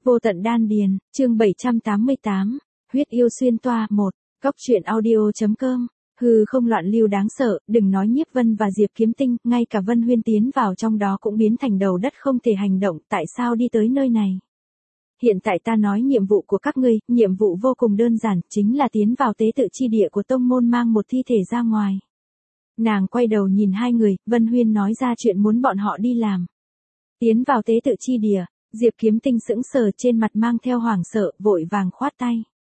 Vô tận đan điền, chương 788, huyết yêu xuyên toa 1, góc truyện audio.com. Hư không loạn lưu đáng sợ, đừng nói Nhiếp Vân và Diệp Kiếm Tinh, ngay cả Vân Huyên tiến vào trong đó cũng biến thành đầu đất không thể hành động, tại sao đi tới nơi này? Hiện tại ta nói nhiệm vụ của các ngươi, nhiệm vụ vô cùng đơn giản, chính là tiến vào tế tự chi địa của tông môn mang một thi thể ra ngoài. Nàng quay đầu nhìn hai người, Vân Huyên nói ra chuyện muốn bọn họ đi làm. Tiến vào tế tự chi địa, Diệp Kiếm Tinh sững sờ trên mặt mang theo hoảng sợ, vội vàng khoát tay.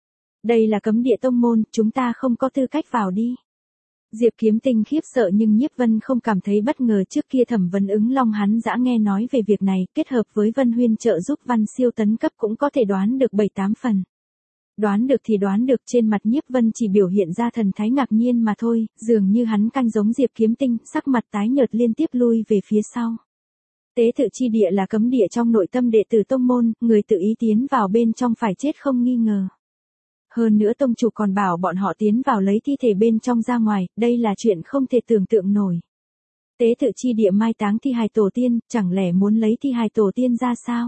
Đây là cấm địa tông môn, chúng ta không có tư cách vào đi. Diệp Kiếm Tinh khiếp sợ nhưng Nhiếp Vân không cảm thấy bất ngờ, trước kia thẩm vấn ứng long hắn đã nghe nói về việc này, kết hợp với Vân Huyên trợ giúp Văn Siêu tấn cấp cũng có thể đoán được 7-8 phần. Đoán được thì đoán được, trên mặt Nhiếp Vân chỉ biểu hiện ra thần thái ngạc nhiên mà thôi, dường như hắn canh giống Diệp Kiếm Tinh, sắc mặt tái nhợt liên tiếp lui về phía sau. Tế tự chi địa là cấm địa trong nội tâm đệ tử tông môn, người tự ý tiến vào bên trong phải chết không nghi ngờ. Hơn nữa tông chủ còn bảo bọn họ tiến vào lấy thi thể bên trong ra ngoài, đây là chuyện không thể tưởng tượng nổi. Tế tự chi địa mai táng thi hài tổ tiên, chẳng lẽ muốn lấy thi hài tổ tiên ra sao?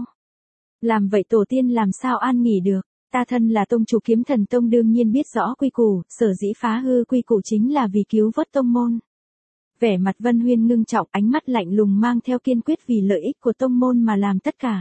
Làm vậy tổ tiên làm sao an nghỉ được? Ta thân là tông chủ Kiếm Thần Tông đương nhiên biết rõ quy củ, sở dĩ phá hư quy củ chính là vì cứu vớt tông môn. Vẻ mặt Vân Huyên ngưng trọng, ánh mắt lạnh lùng mang theo kiên quyết vì lợi ích của tông môn mà làm tất cả.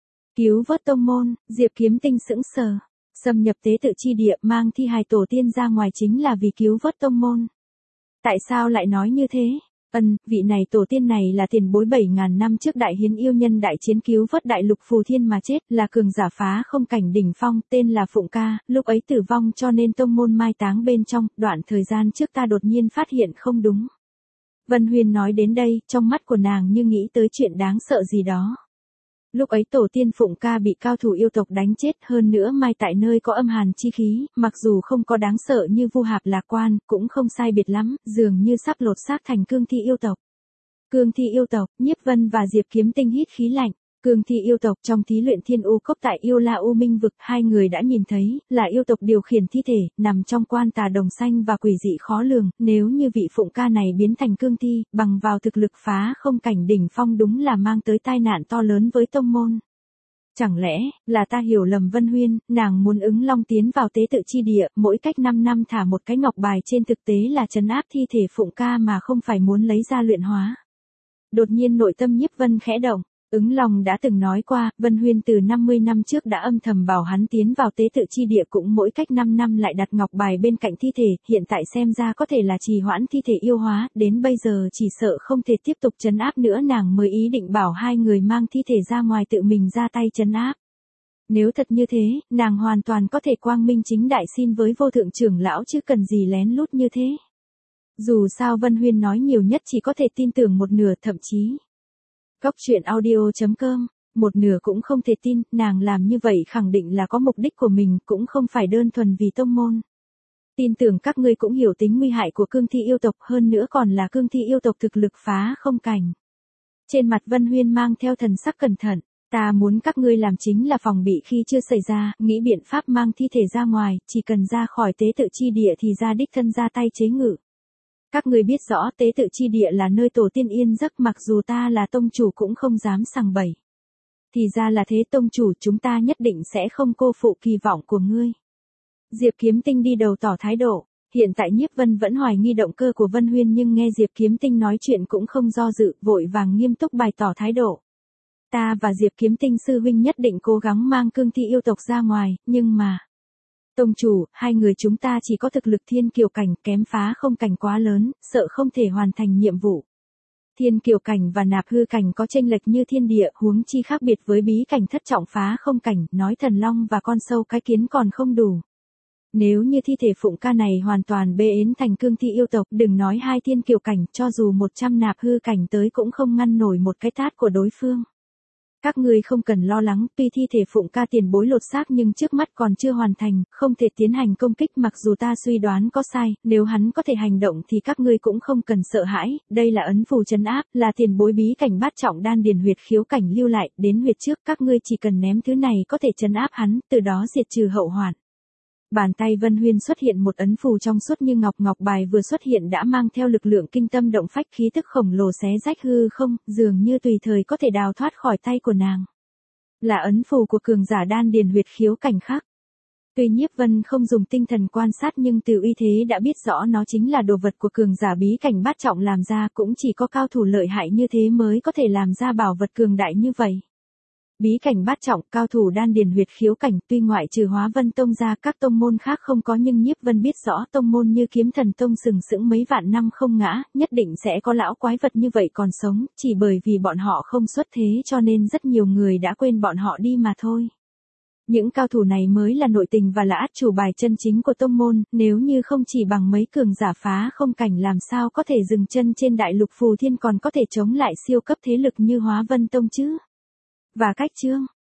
Cứu vớt tông môn, Diệp Kiếm Tinh sững sờ. Xâm nhập tế tự chi địa mang thi hài tổ tiên ra ngoài chính là vì cứu vớt tông môn. Tại sao lại nói như thế? Vị này tổ tiên này là tiền bối 7.000 năm trước đại hiến yêu nhân đại chiến cứu vớt đại lục phù thiên mà chết, là cường giả phá không cảnh đỉnh phong, tên là Phụng Ca, lúc ấy tử vong cho nên tông môn mai táng bên trong, đoạn thời gian trước ta đột nhiên phát hiện không đúng. Vân Huyên nói đến đây, trong mắt của nàng như nghĩ tới chuyện đáng sợ gì đó. Lúc ấy tổ tiên Phụng Ca bị cao thủ yêu tộc đánh chết, hơn nữa mai tại nơi có âm hàn chi khí, mặc dù không có đáng sợ như Vu Hạp Lạc Quan, cũng không sai biệt lắm, dường như sắp lột xác thành cương thi yêu tộc. Cương thi yêu tộc, Nhiếp Vân và Diệp Kiếm Tinh hít khí lạnh. Cương thi yêu tộc trong thí luyện Thiên U Cốc tại Yêu La U Minh vực, hai người đã nhìn thấy, là yêu tộc điều khiển thi thể, nằm trong quan tà đồng xanh và quỷ dị khó lường, nếu như vị Phụng Ca này biến thành cương thi, bằng vào thực lực phá không cảnh đỉnh phong đúng là mang tới tai nạn to lớn với tông môn. Chẳng lẽ, là ta hiểu lầm Vân Huyên, nàng muốn ứng long tiến vào tế tự chi địa, mỗi cách 5 năm thả một cái ngọc bài trên thực tế là trấn áp thi thể Phụng Ca mà không phải muốn lấy ra luyện hóa. Đột nhiên nội tâm Nhiếp Vân khẽ động. Ứng Long đã từng nói qua, Vân Huyên từ 50 năm trước đã âm thầm bảo hắn tiến vào tế tự chi địa cũng mỗi cách 5 năm lại đặt ngọc bài bên cạnh thi thể, hiện tại xem ra có thể là trì hoãn thi thể yêu hóa, đến bây giờ chỉ sợ không thể tiếp tục trấn áp nữa, nàng mới ý định bảo hai người mang thi thể ra ngoài tự mình ra tay trấn áp. Nếu thật như thế, nàng hoàn toàn có thể quang minh chính đại xin với vô thượng trưởng lão chứ cần gì lén lút như thế. Dù sao Vân Huyên nói nhiều nhất chỉ có thể tin tưởng một nửa, thậm chí góc truyện audio.com, một nửa cũng không thể tin, nàng làm như vậy khẳng định là có mục đích của mình, cũng không phải đơn thuần vì tông môn. Tin tưởng các ngươi cũng hiểu tính nguy hại của cương thi yêu tộc, hơn nữa còn là cương thi yêu tộc thực lực phá không cảnh. Trên mặt Vân Huyên mang theo thần sắc cẩn thận, ta muốn các ngươi làm chính là phòng bị khi chưa xảy ra, nghĩ biện pháp mang thi thể ra ngoài, chỉ cần ra khỏi tế tự chi địa thì ra đích thân ra tay chế ngự. Các người biết rõ tế tự chi địa là nơi tổ tiên yên giấc, mặc dù ta là tông chủ cũng không dám sằng bậy. Thì ra là thế tông chủ, chúng ta nhất định sẽ không cô phụ kỳ vọng của ngươi. Diệp Kiếm Tinh đi đầu tỏ thái độ, hiện tại Nhiếp Vân vẫn hoài nghi động cơ của Vân Huyên nhưng nghe Diệp Kiếm Tinh nói chuyện cũng không do dự, vội vàng nghiêm túc bày tỏ thái độ. Ta và Diệp Kiếm Tinh sư huynh nhất định cố gắng mang cương thi yêu tộc ra ngoài, nhưng mà tông chủ, hai người chúng ta chỉ có thực lực thiên kiều cảnh, kém phá không cảnh quá lớn, sợ không thể hoàn thành nhiệm vụ. Thiên kiều cảnh và nạp hư cảnh có chênh lệch như thiên địa, huống chi khác biệt với bí cảnh thất trọng phá không cảnh, nói thần long và con sâu cái kiến còn không đủ. Nếu như thi thể Phụng Ca này hoàn toàn bê ến thành cương thi yêu tộc, đừng nói hai thiên kiều cảnh, cho dù 100 nạp hư cảnh tới cũng không ngăn nổi một cái tát của đối phương. Các ngươi không cần lo lắng, tuy thi thể Phụng Ca tiền bối lột xác nhưng trước mắt còn chưa hoàn thành, không thể tiến hành công kích, mặc dù ta suy đoán có sai, nếu hắn có thể hành động thì các ngươi cũng không cần sợ hãi, đây là ấn phù trấn áp, là tiền bối bí cảnh bát trọng đan điền huyệt khiếu cảnh lưu lại, đến huyệt trước các ngươi chỉ cần ném thứ này có thể trấn áp hắn, từ đó diệt trừ hậu hoạn. Bàn tay Vân Huyên xuất hiện một ấn phù trong suốt như ngọc, ngọc bài vừa xuất hiện đã mang theo lực lượng kinh tâm động phách, khí tức khổng lồ xé rách hư không, dường như tùy thời có thể đào thoát khỏi tay của nàng. Là ấn phù của cường giả đan điền huyệt khiếu cảnh khắc. Tuy Nhiếp Vân không dùng tinh thần quan sát nhưng từ uy thế đã biết rõ nó chính là đồ vật của cường giả bí cảnh bát trọng làm ra, cũng chỉ có cao thủ lợi hại như thế mới có thể làm ra bảo vật cường đại như vậy. Bí cảnh bát trọng, cao thủ đan điền huyệt khiếu cảnh, tuy ngoại trừ Hóa Vân Tông ra các tông môn khác không có, nhưng Nhiếp Vân biết rõ tông môn như Kiếm Thần Tông sừng sững mấy vạn năm không ngã, nhất định sẽ có lão quái vật như vậy còn sống, chỉ bởi vì bọn họ không xuất thế cho nên rất nhiều người đã quên bọn họ đi mà thôi. Những cao thủ này mới là nội tình và là át chủ bài chân chính của tông môn, nếu như không chỉ bằng mấy cường giả phá không cảnh làm sao có thể dừng chân trên đại lục Phù Thiên, còn có thể chống lại siêu cấp thế lực như Hóa Vân Tông chứ. Và cách chương